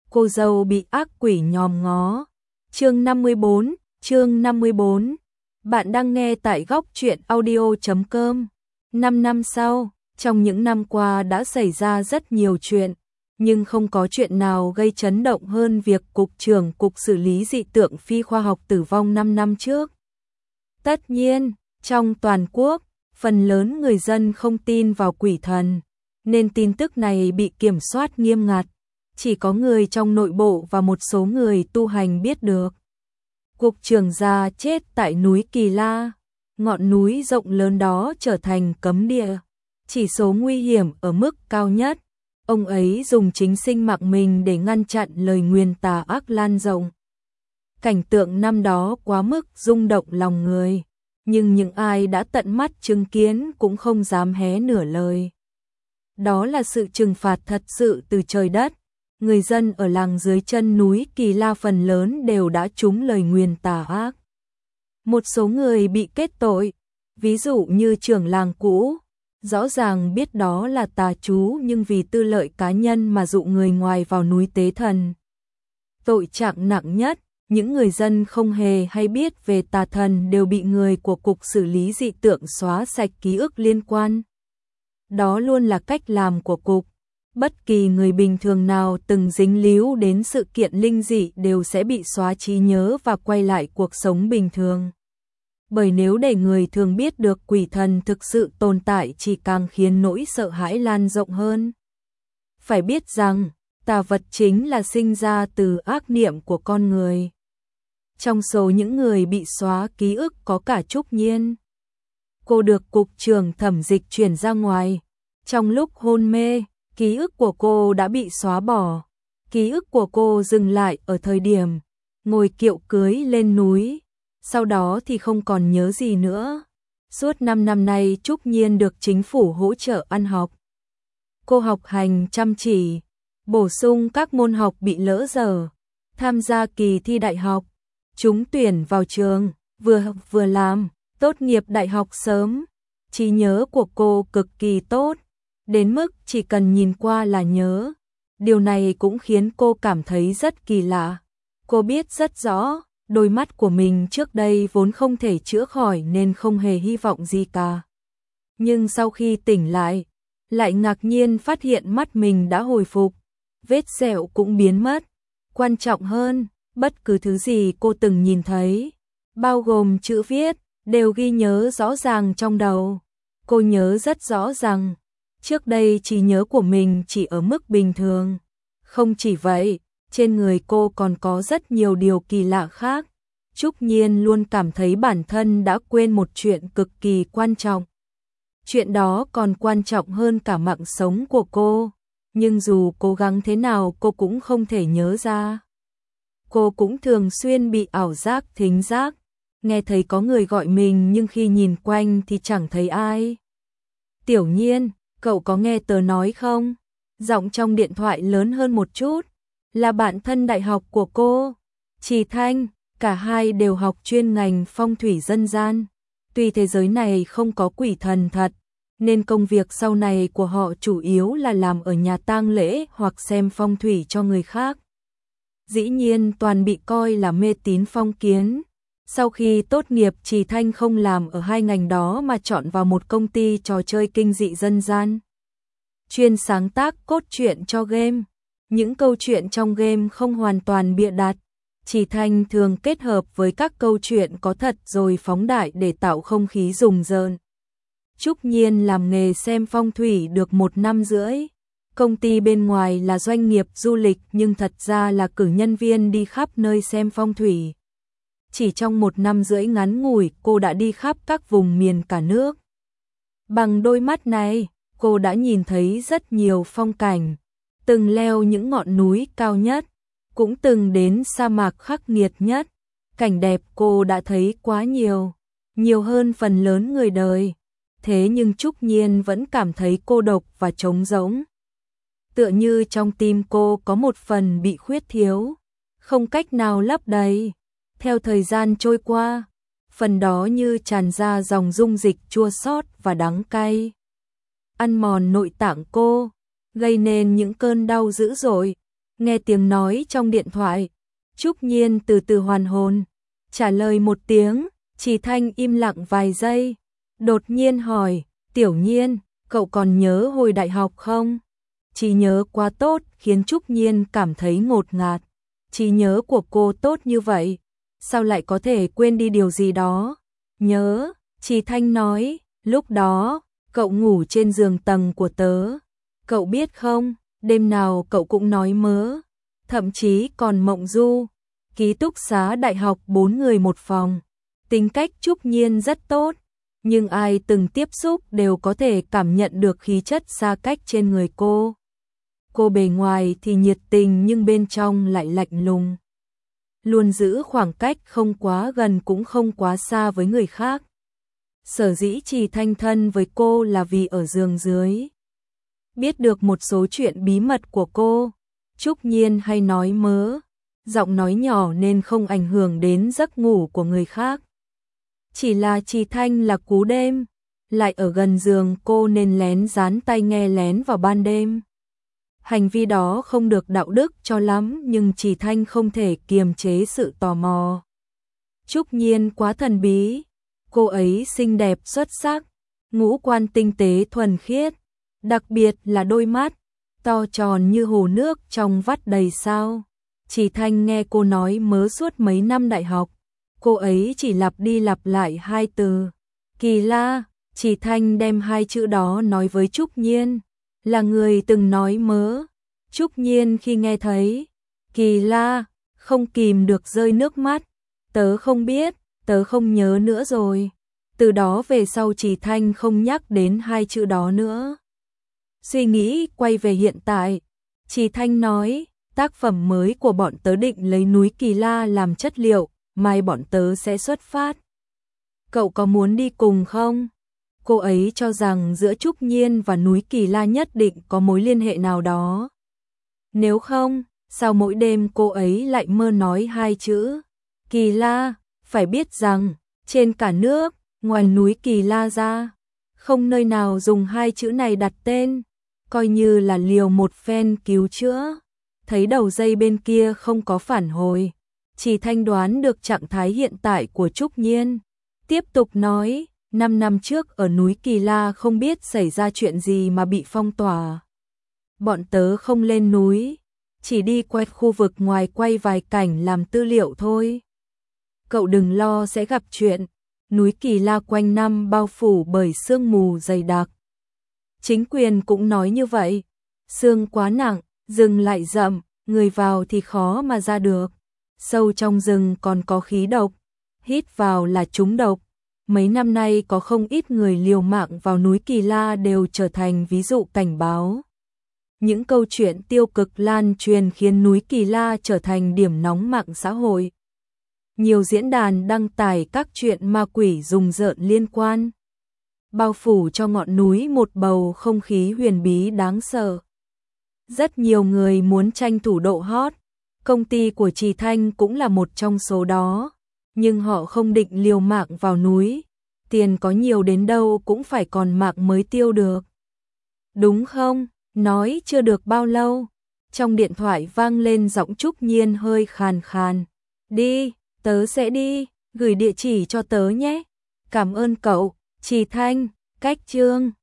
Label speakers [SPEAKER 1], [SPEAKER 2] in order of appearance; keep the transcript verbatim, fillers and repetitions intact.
[SPEAKER 1] cô dâu bị ác quỷ nhòm ngó. Chương năm mươi bốn, chương năm mươi bốn. Bạn đang nghe tại góc truyện audio chấm com. Năm năm sau, trong những năm qua đã xảy ra rất nhiều chuyện, nhưng không có chuyện nào gây chấn động hơn việc Cục trưởng Cục xử lý dị tượng phi khoa học tử vong năm năm trước. Tất nhiên, trong toàn quốc, phần lớn người dân không tin vào quỷ thần, nên tin tức này bị kiểm soát nghiêm ngặt. Chỉ có người trong nội bộ và một số người tu hành biết được. Cục trưởng già chết tại núi Kỳ La, ngọn núi rộng lớn đó trở thành cấm địa, chỉ số nguy hiểm ở mức cao nhất. Ông ấy dùng chính sinh mạng mình để ngăn chặn lời nguyền tà ác lan rộng. Cảnh tượng năm đó quá mức rung động lòng người, nhưng những ai đã tận mắt chứng kiến cũng không dám hé nửa lời. Đó là sự trừng phạt thật sự từ trời đất. Người dân ở làng dưới chân núi Kỳ La phần lớn đều đã trúng lời nguyền tà ác. Một số người bị kết tội, ví dụ như trưởng làng cũ, rõ ràng biết đó là tà chú nhưng vì tư lợi cá nhân mà dụ người ngoài vào núi tế thần. Tội trạng nặng nhất, những người dân không hề hay biết về tà thần đều bị người của Cục xử lý dị tượng xóa sạch ký ức liên quan. Đó luôn là cách làm của Cục. Bất kỳ người bình thường nào từng dính líu đến sự kiện linh dị đều sẽ bị xóa trí nhớ và quay lại cuộc sống bình thường. Bởi nếu để người thường biết được quỷ thần thực sự tồn tại chỉ càng khiến nỗi sợ hãi lan rộng hơn. Phải biết rằng, tà vật chính là sinh ra từ ác niệm của con người. Trong số những người bị xóa ký ức có cả Trúc Nhiên. Cô được Cục trưởng Thẩm Dịch chuyển ra ngoài. Trong lúc hôn mê, ký ức của cô đã bị xóa bỏ. Ký ức của cô dừng lại ở thời điểm ngồi kiệu cưới lên núi. Sau đó thì không còn nhớ gì nữa. Suốt năm năm nay Trúc Nhiên được chính phủ hỗ trợ ăn học. Cô học hành chăm chỉ, bổ sung các môn học bị lỡ dở, tham gia kỳ thi đại học, trúng tuyển vào trường, vừa học vừa làm, tốt nghiệp đại học sớm. Trí nhớ của cô cực kỳ tốt, đến mức chỉ cần nhìn qua là nhớ. Điều này cũng khiến cô cảm thấy rất kỳ lạ. Cô biết rất rõ, đôi mắt của mình trước đây vốn không thể chữa khỏi nên không hề hy vọng gì cả. Nhưng sau khi tỉnh lại, lại ngạc nhiên phát hiện mắt mình đã hồi phục, vết sẹo cũng biến mất. Quan trọng hơn, bất cứ thứ gì cô từng nhìn thấy, bao gồm chữ viết, đều ghi nhớ rõ ràng trong đầu. Cô nhớ rất rõ rằng, trước đây trí nhớ của mình chỉ ở mức bình thường. Không chỉ vậy, trên người cô còn có rất nhiều điều kỳ lạ khác. Trúc Nhiên luôn cảm thấy bản thân đã quên một chuyện cực kỳ quan trọng. Chuyện đó còn quan trọng hơn cả mạng sống của cô, nhưng dù cố gắng thế nào cô cũng không thể nhớ ra. Cô cũng thường xuyên bị ảo giác thính giác, nghe thấy có người gọi mình nhưng khi nhìn quanh thì chẳng thấy ai. Tiểu Nhiên, cậu có nghe tớ nói không? Giọng trong điện thoại lớn hơn một chút, là bạn thân đại học của cô, Trì Thanh, cả hai đều học chuyên ngành phong thủy dân gian. Tuy thế giới này không có quỷ thần thật, nên công việc sau này của họ chủ yếu là làm ở nhà tang lễ hoặc xem phong thủy cho người khác. Dĩ nhiên toàn bị coi là mê tín phong kiến. Sau khi tốt nghiệp Trì Thanh không làm ở hai ngành đó mà chọn vào một công ty trò chơi kinh dị dân gian, chuyên sáng tác cốt truyện cho game. Những câu chuyện trong game không hoàn toàn bịa đặt. Trì Thanh thường kết hợp với các câu chuyện có thật rồi phóng đại để tạo không khí rùng rợn. Trúc Nhiên làm nghề xem phong thủy được một năm rưỡi. Công ty bên ngoài là doanh nghiệp du lịch nhưng thật ra là cử nhân viên đi khắp nơi xem phong thủy. Chỉ trong một năm rưỡi ngắn ngủi cô đã đi khắp các vùng miền cả nước. Bằng đôi mắt này, cô đã nhìn thấy rất nhiều phong cảnh, từng leo những ngọn núi cao nhất, cũng từng đến sa mạc khắc nghiệt nhất. Cảnh đẹp cô đã thấy quá nhiều, nhiều hơn phần lớn người đời. Thế nhưng Trúc Nhiên vẫn cảm thấy cô độc và trống rỗng. Tựa như trong tim cô có một phần bị khuyết thiếu, không cách nào lấp đầy. Theo thời gian trôi qua, phần đó như tràn ra dòng dung dịch chua xót và đắng cay, ăn mòn nội tạng cô, gây nên những cơn đau dữ dội. Nghe tiếng nói trong điện thoại, Trúc Nhiên từ từ hoàn hồn, trả lời một tiếng, Trì Thanh im lặng vài giây, đột nhiên hỏi, Tiểu Nhiên, cậu còn nhớ hồi đại học không? Trí nhớ quá tốt khiến Trúc Nhiên cảm thấy ngột ngạt. Trí nhớ của cô tốt như vậy, sao lại có thể quên đi điều gì đó? Nhớ, Trì Thanh nói, lúc đó, cậu ngủ trên giường tầng của tớ. Cậu biết không, đêm nào cậu cũng nói mớ, thậm chí còn mộng du. Ký túc xá đại học bốn người một phòng. Tính cách Trúc Nhiên rất tốt, nhưng ai từng tiếp xúc đều có thể cảm nhận được khí chất xa cách trên người cô. Cô bề ngoài thì nhiệt tình nhưng bên trong lại lạnh lùng. Luôn giữ khoảng cách không quá gần cũng không quá xa với người khác. Sở dĩ Trì Thanh thân với cô là vì ở giường dưới. Biết được một số chuyện bí mật của cô, Trúc Nhiên hay nói mớ, giọng nói nhỏ nên không ảnh hưởng đến giấc ngủ của người khác. Chỉ là Trì Thanh là cú đêm, lại ở gần giường cô nên lén dán tai nghe lén vào ban đêm. Hành vi đó không được đạo đức cho lắm nhưng Trì Thanh không thể kiềm chế sự tò mò. Trúc Nhiên quá thần bí, cô ấy xinh đẹp xuất sắc, ngũ quan tinh tế thuần khiết, đặc biệt là đôi mắt, to tròn như hồ nước trong vắt đầy sao. Trì Thanh nghe cô nói mớ suốt mấy năm đại học, cô ấy chỉ lặp đi lặp lại hai từ. Kỳ la, Trì Thanh đem hai chữ đó nói với Trúc Nhiên, là người từng nói mớ. Trúc Nhiên khi nghe thấy kỳ la, không kìm được rơi nước mắt. Tớ không biết, tớ không nhớ nữa rồi. Từ đó về sau Trì Thanh không nhắc đến hai chữ đó nữa. Suy nghĩ quay về hiện tại, Trì Thanh nói, tác phẩm mới của bọn tớ định lấy núi Kỳ La làm chất liệu, mai bọn tớ sẽ xuất phát. Cậu có muốn đi cùng không? Cô ấy cho rằng giữa Trúc Nhiên và núi Kỳ La nhất định có mối liên hệ nào đó. Nếu không, sao mỗi đêm cô ấy lại mơ nói hai chữ Kỳ La? Phải biết rằng, trên cả nước, ngoài núi Kỳ La ra, không nơi nào dùng hai chữ này đặt tên, coi như là liều một phen cứu chữa. Thấy đầu dây bên kia không có phản hồi, Trì Thanh đoán được trạng thái hiện tại của Trúc Nhiên. Tiếp tục nói, năm năm trước ở núi Kỳ La không biết xảy ra chuyện gì mà bị phong tỏa. Bọn tớ không lên núi, chỉ đi quét khu vực ngoài quay vài cảnh làm tư liệu thôi. Cậu đừng lo sẽ gặp chuyện, núi Kỳ La quanh năm bao phủ bởi sương mù dày đặc. Chính quyền cũng nói như vậy, sương quá nặng, rừng lại rậm, người vào thì khó mà ra được. Sâu trong rừng còn có khí độc, hít vào là trúng độc. Mấy năm nay có không ít người liều mạng vào núi Kỳ La đều trở thành ví dụ cảnh báo. Những câu chuyện tiêu cực lan truyền khiến núi Kỳ La trở thành điểm nóng mạng xã hội. Nhiều diễn đàn đăng tải các chuyện ma quỷ rùng rợn liên quan, bao phủ cho ngọn núi một bầu không khí huyền bí đáng sợ. Rất nhiều người muốn tranh thủ độ hot, công ty của Trì Thanh cũng là một trong số đó, nhưng họ không định liều mạng vào núi, tiền có nhiều đến đâu cũng phải còn mạng mới tiêu được. Đúng không? Nói chưa được bao lâu, trong điện thoại vang lên giọng Trúc Nhiên hơi khàn khàn. Đi, tớ sẽ đi, gửi địa chỉ cho tớ nhé. Cảm ơn cậu, Trì Thanh, cách chương.